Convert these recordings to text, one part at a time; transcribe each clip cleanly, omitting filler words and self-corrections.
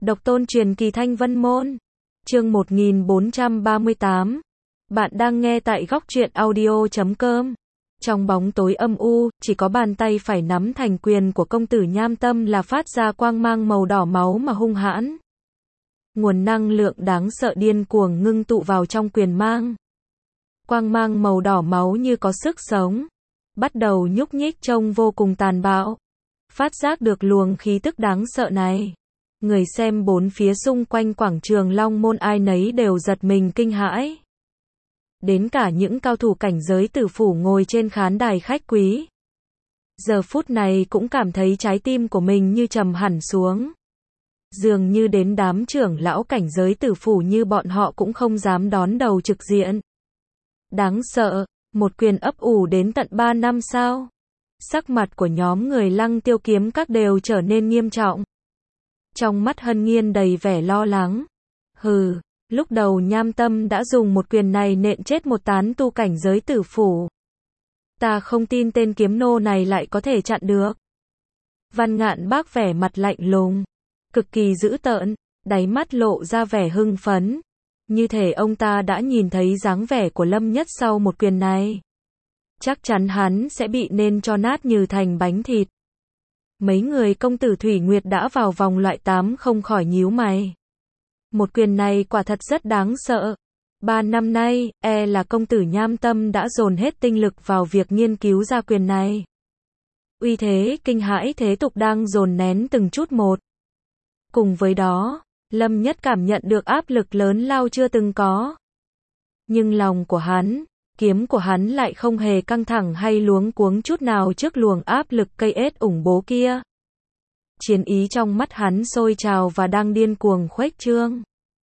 Độc tôn truyền kỳ Thanh Vân Môn. Chương 1438. Bạn đang nghe tại góc truyện audio.com. Trong bóng tối âm u, chỉ có bàn tay phải nắm thành quyền của công tử Nham Tâm là phát ra quang mang màu đỏ máu mà hung hãn. Nguồn năng lượng đáng sợ điên cuồng ngưng tụ vào trong quyền mang. Quang mang màu đỏ máu như có sức sống, bắt đầu nhúc nhích trông vô cùng tàn bạo. Phát giác được luồng khí tức đáng sợ này, người xem bốn phía xung quanh quảng trường Long Môn ai nấy đều giật mình kinh hãi. Đến cả những cao thủ cảnh giới tử phủ ngồi trên khán đài khách quý, giờ phút này cũng cảm thấy trái tim của mình như trầm hẳn xuống. Dường như đến đám trưởng lão cảnh giới tử phủ như bọn họ cũng không dám đón đầu trực diện. Đáng sợ, một quyền ấp ủ đến tận 3 năm sao? Sắc mặt của nhóm người Lăng Tiêu kiếm các đều trở nên nghiêm trọng. Trong mắt Hân Nghiên đầy vẻ lo lắng. Hừ, lúc đầu Nham Tâm đã dùng một quyền này nện chết một tán tu cảnh giới tử phủ. Ta không tin tên kiếm nô này lại có thể chặn được. Văn Ngạn Bác vẻ mặt lạnh lùng, cực kỳ dữ tợn, đáy mắt lộ ra vẻ hưng phấn. Như thể ông ta đã nhìn thấy dáng vẻ của Lâm Nhất sau một quyền này. Chắc chắn hắn sẽ bị nện cho nát như thành bánh thịt. Mấy người công tử Thủy Nguyệt đã vào vòng loại 8 không khỏi nhíu mày. Một quyền này quả thật rất đáng sợ. 3 năm nay, là công tử Nham Tâm đã dồn hết tinh lực vào việc nghiên cứu ra quyền này. Uy thế kinh hãi thế tục đang dồn nén từng chút một. Cùng với đó, Lâm Nhất cảm nhận được áp lực lớn lao chưa từng có. Nhưng lòng của hắn, kiếm của hắn lại không hề căng thẳng hay luống cuống chút nào trước luồng áp lực cây ết ủng bố kia. Chiến ý trong mắt hắn sôi trào và đang điên cuồng khuếch trương.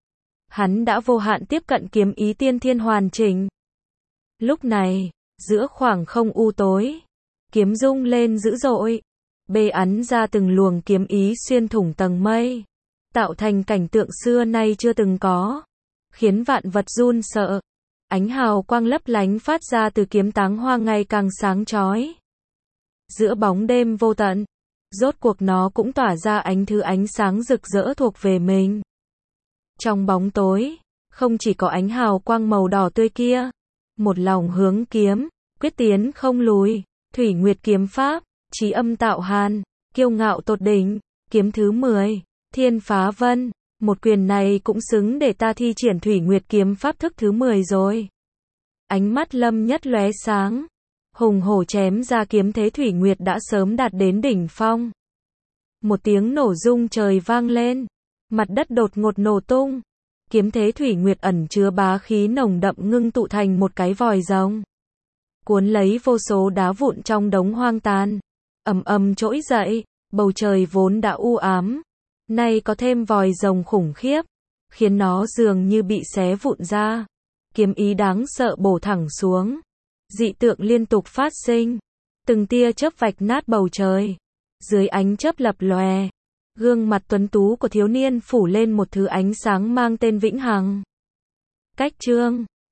Hắn đã vô hạn tiếp cận kiếm ý tiên thiên hoàn chỉnh. Lúc này, giữa khoảng không u tối, kiếm rung lên dữ dội, bê ắn ra từng luồng kiếm ý xuyên thủng tầng mây, tạo thành cảnh tượng xưa nay chưa từng có, khiến vạn vật run sợ. Ánh hào quang lấp lánh phát ra từ kiếm táng hoa ngày càng sáng chói. Giữa bóng đêm vô tận, rốt cuộc nó cũng tỏa ra ánh sáng rực rỡ thuộc về mình. Trong bóng tối, không chỉ có ánh hào quang màu đỏ tươi kia, một lòng hướng kiếm, quyết tiến không lùi, Thủy Nguyệt kiếm pháp, chí âm tạo hàn, kiêu ngạo tột đỉnh, kiếm thứ 10, Thiên Phá Vân. Một quyền này cũng xứng để ta thi triển Thủy Nguyệt kiếm pháp thức thứ 10 rồi. Ánh mắt Lâm Nhất lóe sáng, hùng hổ chém ra kiếm thế Thủy Nguyệt đã sớm đạt đến đỉnh phong. Một tiếng nổ rung trời vang lên, mặt đất đột ngột nổ tung. Kiếm thế Thủy Nguyệt ẩn chứa bá khí nồng đậm ngưng tụ thành một cái vòi rồng, cuốn lấy vô số đá vụn trong đống hoang tàn, ầm ầm trỗi dậy. Bầu trời vốn đã u ám, nay có thêm vòi rồng khủng khiếp, khiến nó dường như bị xé vụn ra. Kiếm ý đáng sợ bổ thẳng xuống, dị tượng liên tục phát sinh, từng tia chớp vạch nát bầu trời. Dưới ánh chớp lập lòe, gương mặt tuấn tú của thiếu niên phủ lên một thứ ánh sáng mang tên vĩnh hằng. Cách chương